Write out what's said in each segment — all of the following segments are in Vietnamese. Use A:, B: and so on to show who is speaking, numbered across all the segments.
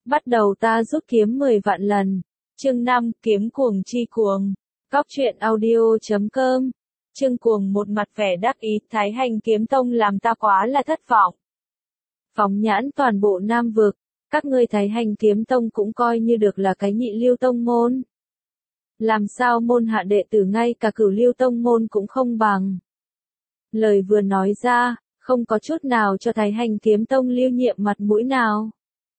A: Bắt đầu ta rút kiếm 10 vạn lần. Chương 5, kiếm cuồng chi cuồng. Góc truyện audio.com. Chương cuồng một mặt vẻ đắc ý, Thái Hành kiếm tông làm ta quá là thất vọng. Phóng nhãn toàn bộ Nam vực, các ngươi Thái Hành kiếm tông cũng coi như được là cái nhị lưu tông môn. Làm sao môn hạ đệ tử ngay cả cửu lưu tông môn cũng không bằng. Lời vừa nói ra, không có chút nào cho Thái Hành kiếm tông lưu nhiệm mặt mũi nào.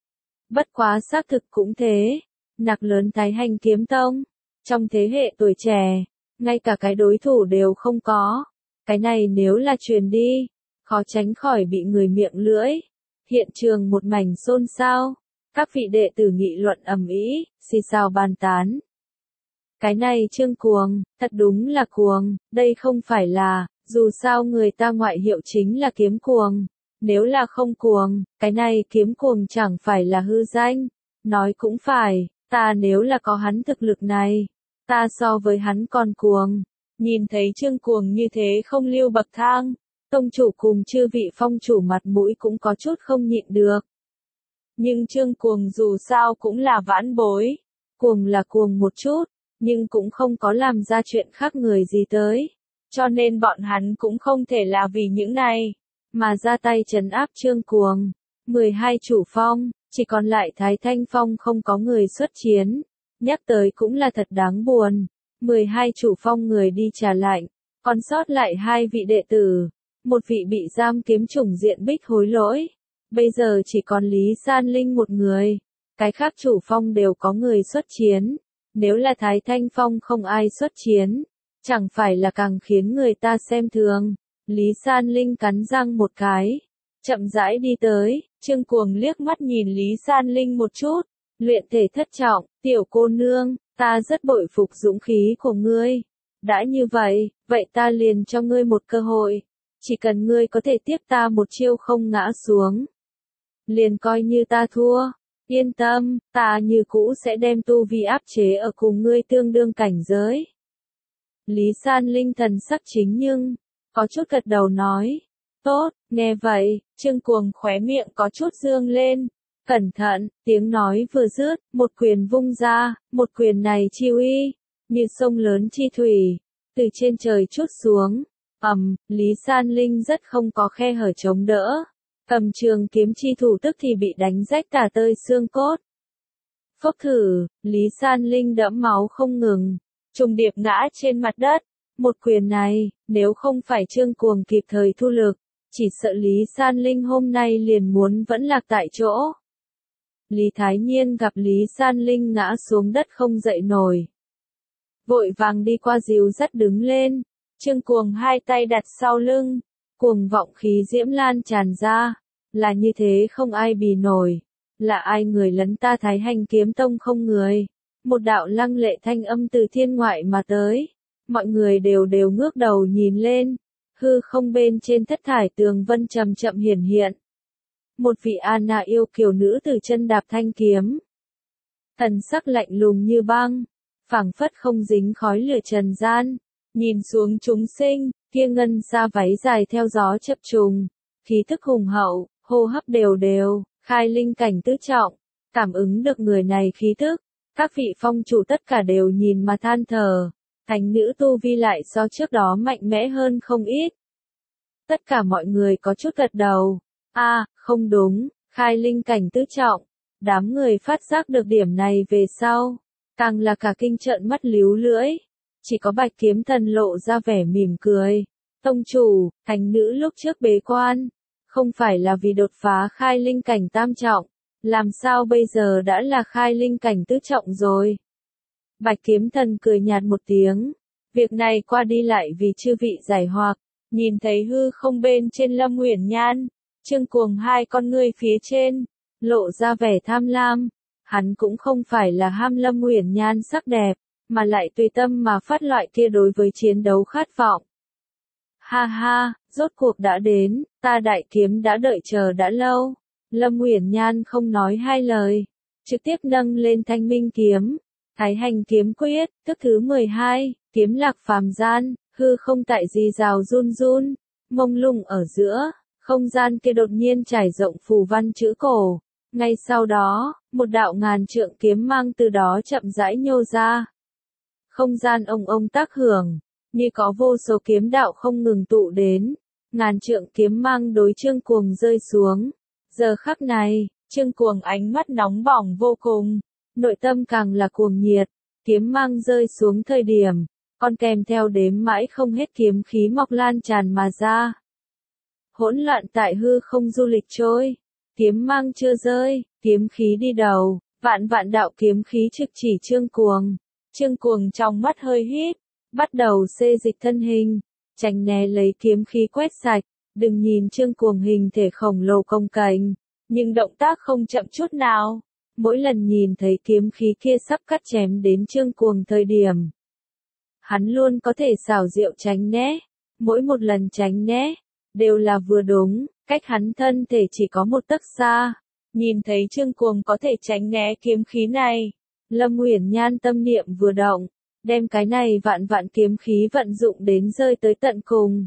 A: Bất quá xác thực cũng thế, nặc lớn Thái Hành kiếm tông, trong thế hệ tuổi trẻ, ngay cả cái đối thủ đều không có. Cái này nếu là truyền đi, khó tránh khỏi bị người miệng lưỡi. Hiện trường một mảnh xôn xao, các vị đệ tử nghị luận ầm ĩ, xì xào bàn tán. Cái này Trương cuồng, thật đúng là cuồng, đây không phải là, dù sao người ta ngoại hiệu chính là kiếm cuồng. Nếu là không cuồng, cái này kiếm cuồng chẳng phải là hư danh. Nói cũng phải, ta nếu là có hắn thực lực này, ta so với hắn còn cuồng. Nhìn thấy Trương cuồng như thế không lưu bậc thang, tông chủ cùng chư vị phong chủ mặt mũi cũng có chút không nhịn được. Nhưng Trương cuồng dù sao cũng là vãn bối, cuồng là cuồng một chút, nhưng cũng không có làm ra chuyện khác người gì tới. Cho nên bọn hắn cũng không thể là vì những này mà ra tay trấn áp Trương cuồng. 12 chủ phong, chỉ còn lại Thái Thanh Phong không có người xuất chiến. Nhắc tới cũng là thật đáng buồn. 12 chủ phong người đi trả lạnh, còn sót lại 2 vị đệ tử. Một vị bị giam kiếm chủng diện bích hối lỗi. Bây giờ chỉ còn Lý San Linh một người. Cái khác chủ phong đều có người xuất chiến. Nếu là Thái Thanh Phong không ai xuất chiến, chẳng phải là càng khiến người ta xem thường. Lý San Linh cắn răng một cái, chậm rãi đi tới. Trương cuồng liếc mắt nhìn Lý San Linh một chút. Luyện thể thất trọng, tiểu cô nương, ta rất bội phục dũng khí của ngươi. Đã như vậy, vậy ta liền cho ngươi một cơ hội. Chỉ cần ngươi có thể tiếp ta một chiêu không ngã xuống, liền coi như ta thua. Yên tâm, ta như cũ sẽ đem tu vi áp chế ở cùng ngươi tương đương cảnh giới. Lý San Linh thần sắc chính nhưng có chút gật đầu nói. Tốt, nghe vậy, Trương cuồng khóe miệng có chút dương lên. Cẩn thận, tiếng nói vừa dứt, một quyền vung ra, một quyền này chi uy, như sông lớn chi thủy, từ trên trời trút xuống. Lý San Linh rất không có khe hở chống đỡ. Cầm trường kiếm chi thủ tức thì bị đánh rách cả tơi xương cốt. Phốc thử, Lý San Linh đẫm máu không ngừng, trùng điệp ngã trên mặt đất. Một quyền này, nếu không phải Trương cuồng kịp thời thu lực, chỉ sợ Lý San Linh hôm nay liền muốn vẫn lạc tại chỗ. Lý Thái Nhiên gặp Lý San Linh ngã xuống đất không dậy nổi, vội vàng đi qua dìu dắt đứng lên. Trương cuồng hai tay đặt sau lưng, cuồng vọng khí diễm lan tràn ra. Là như thế không ai bì nổi. Là ai người lấn ta Thái Hành kiếm tông không người? Một đạo lăng lệ thanh âm từ thiên ngoại mà tới. Mọi người đều ngước đầu nhìn lên. Hư không bên trên thất thải tường vân chậm chậm hiển hiện. Một vị Anna yêu kiều nữ từ chân đạp thanh kiếm. Thần sắc lạnh lùng như băng, phảng phất không dính khói lửa trần gian. Nhìn xuống chúng sinh, kia ngân sa váy dài theo gió chập trùng, khí thức hùng hậu, hô hấp đều đều, khai linh cảnh tứ trọng. Cảm ứng được người này khí thức, các vị phong chủ tất cả đều nhìn mà than thở. Thánh nữ tu vi lại so trước đó mạnh mẽ hơn không ít. Tất cả mọi người có chút gật đầu. Không đúng, khai linh cảnh tứ trọng. Đám người phát giác được điểm này về sau, càng là cả kinh trợn mắt líu lưỡi. Chỉ có Bạch Kiếm Thần lộ ra vẻ mỉm cười. Tông chủ, thánh nữ lúc trước bế quan, không phải là vì đột phá khai linh cảnh tam trọng, làm sao bây giờ đã là khai linh cảnh tứ trọng rồi? Bạch Kiếm Thần cười nhạt một tiếng. Việc này qua đi lại vì chư vị giải hoặc. Nhìn thấy hư không bên trên Lâm Uyển Nhan, Trương cuồng hai con ngươi phía trên, lộ ra vẻ tham lam. Hắn cũng không phải là ham Lâm Uyển Nhan sắc đẹp, mà lại tùy tâm mà phát loại kia đối với chiến đấu khát vọng. Ha ha, rốt cuộc đã đến, ta đại kiếm đã đợi chờ đã lâu. Lâm Uyển Nhan không nói hai lời, trực tiếp nâng lên thanh minh kiếm. Thái Hành kiếm quyết, thức thứ 12, kiếm lạc phàm gian, hư không tại gì rào run run, mông lung ở giữa, không gian kia đột nhiên trải rộng phù văn chữ cổ. Ngay sau đó, một đạo ngàn trượng kiếm mang từ đó chậm rãi nhô ra. Không gian ông tác hưởng, như có vô số kiếm đạo không ngừng tụ đến, ngàn trượng kiếm mang đối Trương Cuồng rơi xuống. Giờ khắc này, Trương Cuồng ánh mắt nóng bỏng vô cùng, nội tâm càng là cuồng nhiệt, kiếm mang rơi xuống thời điểm, còn kèm theo đếm mãi không hết kiếm khí mọc lan tràn mà ra. Hỗn loạn tại hư không du lịch trôi, kiếm mang chưa rơi, kiếm khí đi đầu, vạn vạn đạo kiếm khí trực chỉ Trương Cuồng. Trương Cuồng trong mắt hơi hít, bắt đầu xê dịch thân hình, tránh né lấy kiếm khí quét sạch. Đừng nhìn Trương Cuồng hình thể khổng lồ cồng kềnh, nhưng động tác không chậm chút nào. Mỗi lần nhìn thấy kiếm khí kia sắp cắt chém đến Trương Cuồng thời điểm, hắn luôn có thể xảo diệu tránh né. Mỗi một lần tránh né, đều là vừa đúng, cách hắn thân thể chỉ có một tấc xa. Nhìn thấy Trương Cuồng có thể tránh né kiếm khí này, Lâm Uyển Nhan tâm niệm vừa động, đem cái này vạn vạn kiếm khí vận dụng đến rơi tới tận cùng.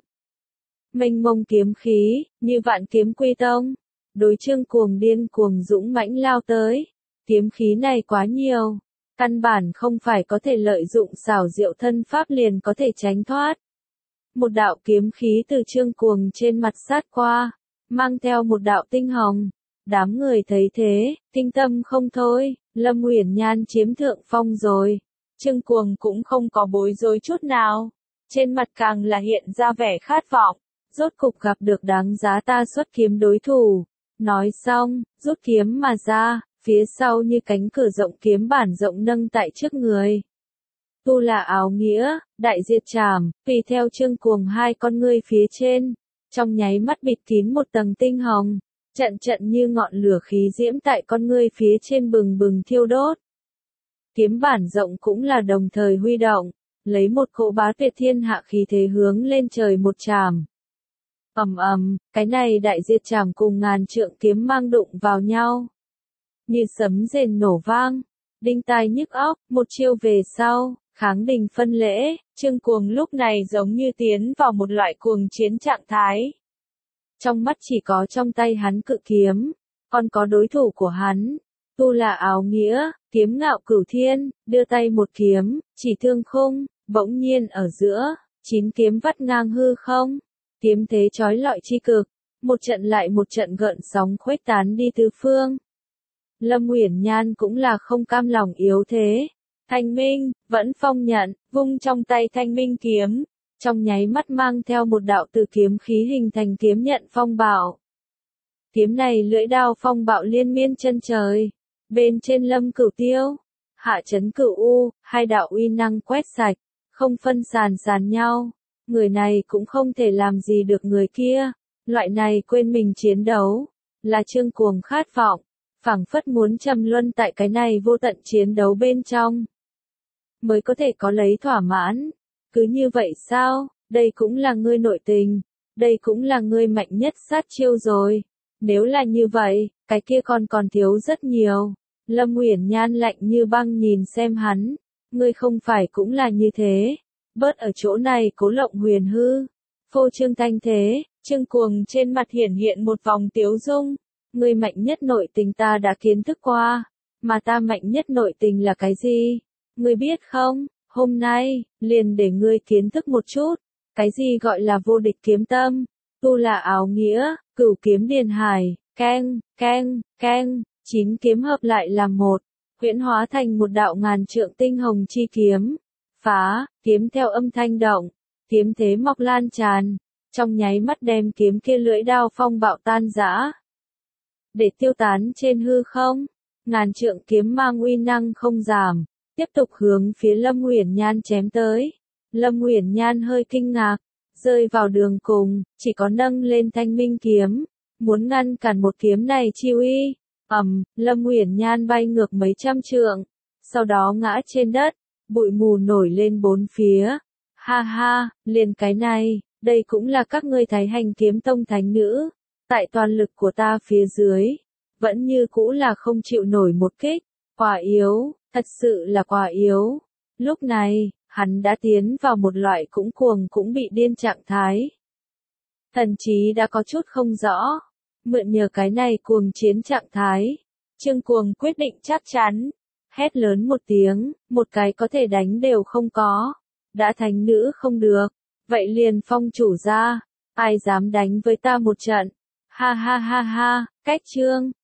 A: Mênh mông kiếm khí, như vạn kiếm quy tông, đối Trương Cuồng điên cuồng dũng mãnh lao tới. Kiếm khí này quá nhiều, căn bản không phải có thể lợi dụng xảo diệu thân pháp liền có thể tránh thoát. Một đạo kiếm khí từ Trương Cuồng trên mặt sát qua, mang theo một đạo tinh hồng. Đám người thấy thế, kinh tâm không thôi, Lâm Uyển Nhan chiếm thượng phong rồi. Trương Cuồng cũng không có bối rối chút nào, trên mặt càng là hiện ra vẻ khát vọng. Rốt cục gặp được đáng giá ta xuất kiếm đối thủ. Nói xong, rút kiếm mà ra, phía sau như cánh cửa rộng kiếm bản rộng nâng tại trước người. Tu là áo nghĩa, đại diệt trảm, tùy theo Trương Cuồng hai con ngươi phía trên, trong nháy mắt bịt kín một tầng tinh hồng, trận trận như ngọn lửa khí diễm tại con ngươi phía trên bừng bừng thiêu đốt. Kiếm bản rộng cũng là đồng thời huy động, lấy một cỗ bá tuyệt thiên hạ khí thế hướng lên trời một trảm. Cái này đại diệt trảm cùng ngàn trượng kiếm mang đụng vào nhau. Như sấm rền nổ vang, đinh tai nhức óc, một chiêu về sau, kháng đình phân lễ, Trương Cuồng lúc này giống như tiến vào một loại cuồng chiến trạng thái. Trong mắt chỉ có trong tay hắn cự kiếm, còn có đối thủ của hắn. Tu là áo nghĩa, kiếm ngạo cửu thiên, đưa tay một kiếm, chỉ thương khung, bỗng nhiên ở giữa, 9 kiếm vắt ngang hư không. Kiếm thế chói lọi chi cực, một trận lại một trận gợn sóng khuếch tán đi tứ phương. Lâm Uyển Nhan cũng là không cam lòng yếu thế. Thanh minh, vẫn phong nhận, vung trong tay thanh minh kiếm, trong nháy mắt mang theo một đạo từ kiếm khí hình thành kiếm nhận phong bạo. Kiếm này lưỡi đao phong bạo liên miên chân trời, bên trên Lâm Cửu Tiêu, hạ chấn Cửu U, hai đạo uy năng quét sạch, không phân sàn nhau. Người này cũng không thể làm gì được người kia, loại này quên mình chiến đấu, là Trương Cuồng khát vọng, phảng phất muốn trầm luân tại cái này vô tận chiến đấu bên trong, mới có thể có lấy thỏa mãn. Cứ như vậy sao, đây cũng là ngươi nội tình, đây cũng là ngươi mạnh nhất sát chiêu rồi. Nếu là như vậy, cái kia còn thiếu rất nhiều. Lâm Uyển Nhan lạnh như băng nhìn xem hắn, ngươi không phải cũng là như thế. Bớt ở chỗ này cố lộng huyền hư, phô trương thanh thế. Trương Cuồng trên mặt hiển hiện một vòng tiếu dung. Ngươi mạnh nhất nội tình ta đã kiến thức qua, mà ta mạnh nhất nội tình là cái gì? Ngươi biết không, hôm nay, liền để ngươi kiến thức một chút, cái gì gọi là vô địch kiếm tâm, tu là áo nghĩa, cửu kiếm điền hải, keng, 9 kiếm hợp lại làm một, huyễn hóa thành một đạo ngàn trượng tinh hồng chi kiếm. Phá, kiếm theo âm thanh động, kiếm thế mọc lan tràn, trong nháy mắt đem kiếm kia lưỡi đao phong bạo tan rã, để tiêu tán trên hư không. Ngàn trượng kiếm mang uy năng không giảm, tiếp tục hướng phía Lâm Uyển Nhan chém tới. Lâm Uyển Nhan hơi kinh ngạc, rơi vào đường cùng, chỉ có nâng lên thanh minh kiếm, muốn ngăn cản một kiếm này chi uy. Lâm Uyển Nhan bay ngược mấy trăm trượng, sau đó ngã trên đất, bụi mù nổi lên bốn phía. Ha, liền cái này, đây cũng là các ngươi Thái Hành Kiếm Tông thánh nữ, tại toàn lực của ta phía dưới, vẫn như cũ là không chịu nổi một kích. Quá yếu, thật sự là quá yếu. Lúc này, hắn đã tiến vào một loại cũng cuồng cũng bị điên trạng thái. Thần trí đã có chút không rõ, mượn nhờ cái này cuồng chiến trạng thái, Trương Cuồng quyết định chắc chắn. Hét lớn một tiếng, một cái có thể đánh đều không có. Đã thánh nữ không được. Vậy liền phong chủ ra. Ai dám đánh với ta một trận? Ha ha ha ha, cách Trương.